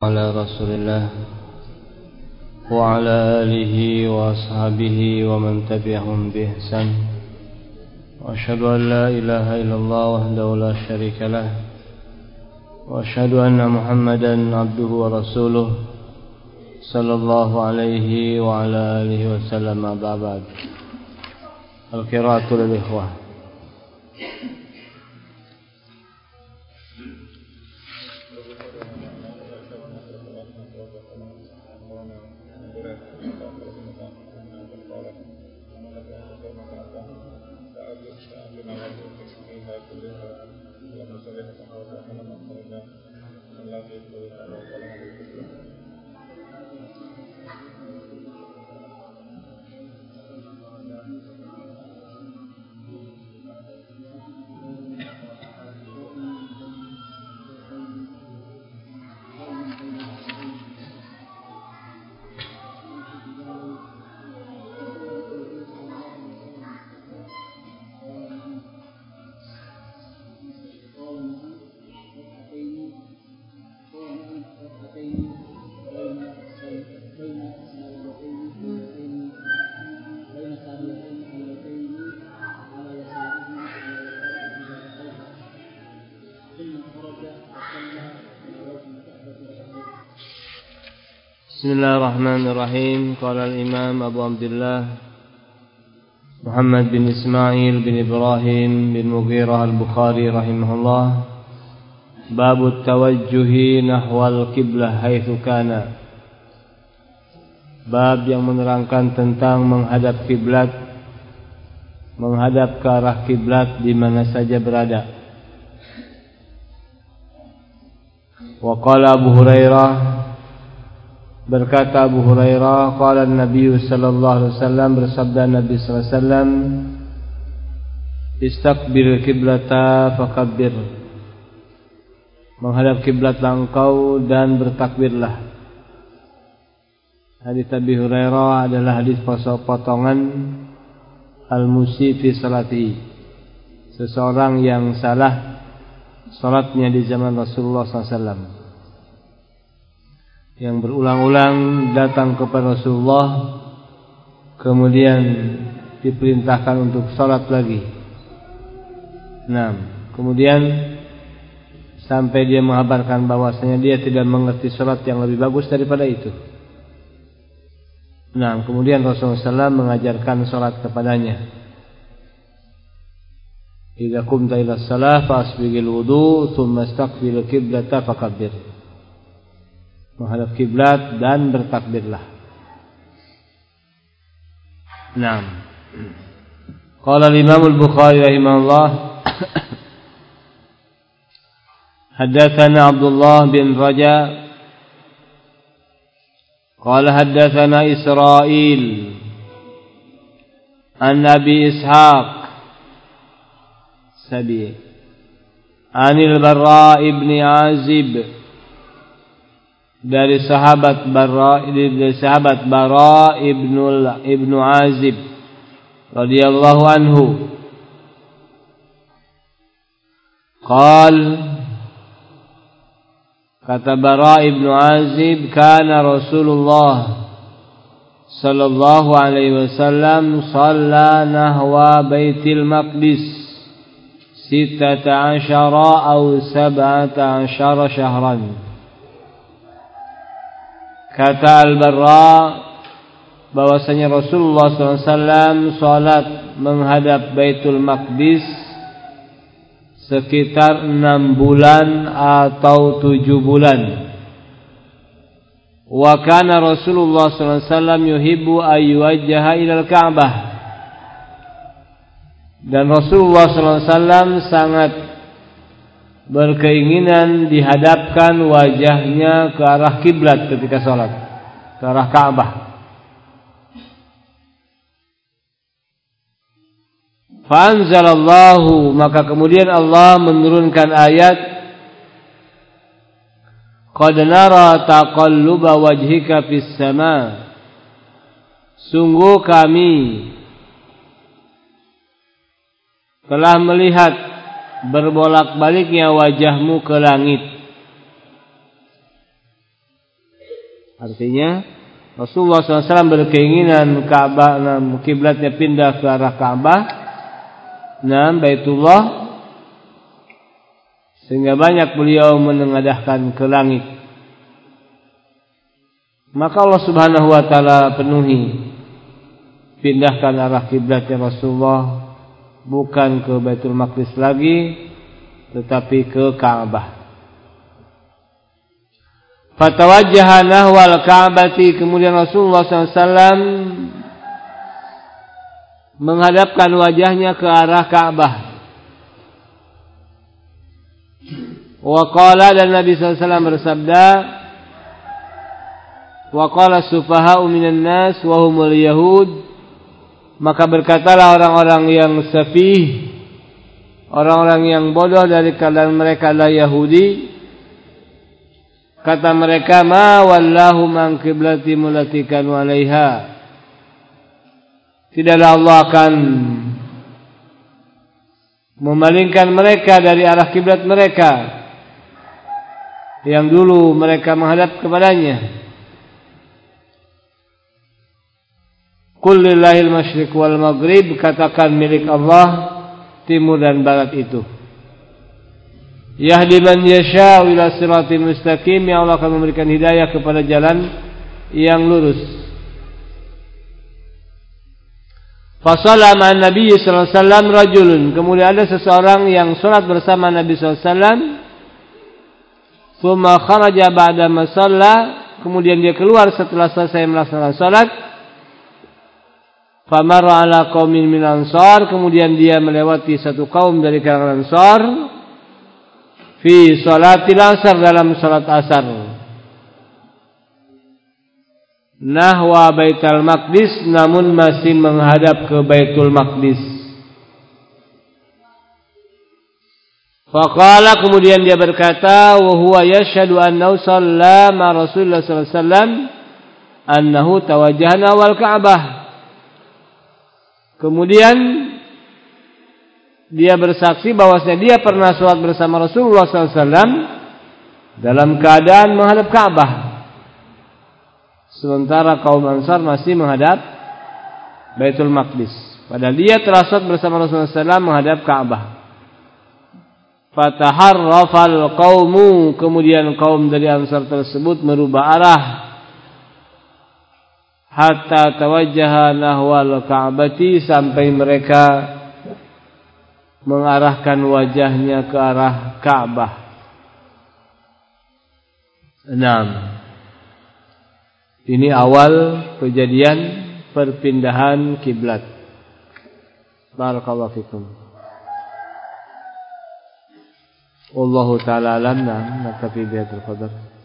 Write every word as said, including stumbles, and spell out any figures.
على رسول الله وعلى آله وأصحابه ومن تبعهم بإحسان وأشهد أن لا إله إلا الله وحده لا شريك له وأشهد أن محمدا عبده ورسوله صلى الله عليه وعلى آله وسلم. بعد القراءة للإخوة. Bismillahirrahmanirrahim. Qala al-Imam Abu Abdullah Muhammad bin Ismail bin Ibrahim bin Mughirah al-Bukhari rahimahullah. Babu tawajjuhi nahwal qiblah haitsu kana. Bab yang menerangkan tentang menghadap kiblat, menghadap ke arah kiblat di mana saja berada. Wa qala Abu Hurairah, berkata Abu Hurairah, qala Nabi sallallahu alaihi wasallam, bersabda Nabi sallallahu alaihi wasallam, istaqbil qiblata fakabbir. Menghadap kiblatlah engkau dan bertakbirlah. Hadis Abi Hurairah adalah hadis potongan al-musi fi salati. Seseorang yang salah salatnya di zaman Rasulullah sallallahu alaihi wasallam, yang berulang-ulang datang kepada Rasulullah, kemudian diperintahkan untuk salat lagi. Nah, kemudian sampai dia mengabarkan bahwasanya dia tidak mengerti salat yang lebih bagus daripada itu. Nah, kemudian Rasulullah sallallahu alaihi wasallam mengajarkan salat kepadanya. Idza qumta ila shalah fasbighil wudu, tsumma istaqbil qiblata fakabbir. Menghadap kiblat dan bertakbirlah. Naam. Qala al-Imam al-Bukhari rahimahullah, haddatsana Abdullah bin Raja qala haddatsana Israil an Abi Ishaq Sabi anil Barra ibn Azib, dari sahabat Barra dari sahabat Barra ibnu ibnu Azib radhiyallahu anhu, qal, kata Barra ibnu Azib, kana Rasulullah sallallahu alaihi wasallam shalla nahwa Baitul Maqdis sittata asyara aw sab'ata asyara syahran. Kata Al-Barra bahwasanya Rasulullah sallallahu alaihi wasallam salat menghadap Baitul Maqdis sekitar enam bulan atau tujuh bulan. Wa kana Rasulullah sallallahu alaihi wasallam yuhibbu ayyuwajjaha ilal Ka'bah, dan Rasulullah sallallahu alaihi wasallam sangat berkeinginan dihadapkan wajahnya ke arah kiblat ketika salat, ke arah Ka'bah. Fa anzalallahu, maka kemudian Allah menurunkan ayat, qad nara taqalluba wajhika fis sama, sungguh kami telah melihat berbolak-baliknya wajahmu ke langit. Artinya Rasulullah shallallahu alaihi wasallam berkeinginan Ka'bah, kiblatnya pindah ke arah Ka'bah, nah Baitullah, sehingga banyak beliau menengadahkan ke langit. Maka Allah Subhanahu wa taala penuhi, pindahkan arah kiblatnya Rasulullah bukan ke Baitul Maqdis lagi, tetapi ke Ka'bah. Fatawajjaha nahwal Ka'bati, kemudian Rasulullah shallallahu alaihi wasallam menghadapkan wajahnya ke arah Ka'bah. Wa qala, dan Nabi shallallahu alaihi wasallam bersabda, wa qala sufaha'u minan nas wa humul yahud, maka berkatalah orang-orang yang safih, orang-orang yang bodoh dari kalangan mereka adalah Yahudi. Kata mereka, ma wallahu man qiblati allati kanu 'alaiha, tidaklah Allah akan memalingkan mereka dari arah kiblat mereka yang dulu mereka menghadap kepadanya. Qul lillahil masyriq wal maghrib, katakan milik Allah timur dan barat itu. Yahdi man yasha' ila siratal mustaqim, yang Allah akan memberikan hidayah kepada jalan yang lurus. Fasalla ma'an Nabi sallallahu alaihi wasallam rajulun, kemudian ada seseorang yang salat bersama Nabi sallallahu alaihi wasallam. Tsumma kharaja ba'da ma shalla, kemudian dia keluar setelah selesai melaksanakan salat. Famara ala qaumin min ansar, kemudian dia melewati satu kaum dari kalangan Ansar. Fi salatil asar, dalam salat asar. Nahwa Baitul Maqdis, namun masih menghadap ke Baitul Maqdis. Faqala, kemudian dia berkata, wa huwa yashhadu annahu shalla ma Rasulullah sallallahu alaihi wasallam annahu tawajjaha wal Ka'bah. Kemudian dia bersaksi bahwasanya dia pernah salat bersama Rasulullah sallallahu alaihi wasallam dalam keadaan menghadap Ka'bah, sementara kaum Ansar masih menghadap Baitul Maqdis. Padahal dia telah salat bersama Rasulullah sallallahu alaihi wasallam menghadap Ka'bah. Fataharrafal qaumu, kemudian kaum dari Ansar tersebut merubah arah hatta tawajjaha nahwal Ka'bati, sampai mereka mengarahkan wajahnya ke arah Ka'bah. enam. Ini awal kejadian perpindahan kiblat. Barakallahu fikum. Wallahu ta'ala alam. Naktafi bihadzal qadar.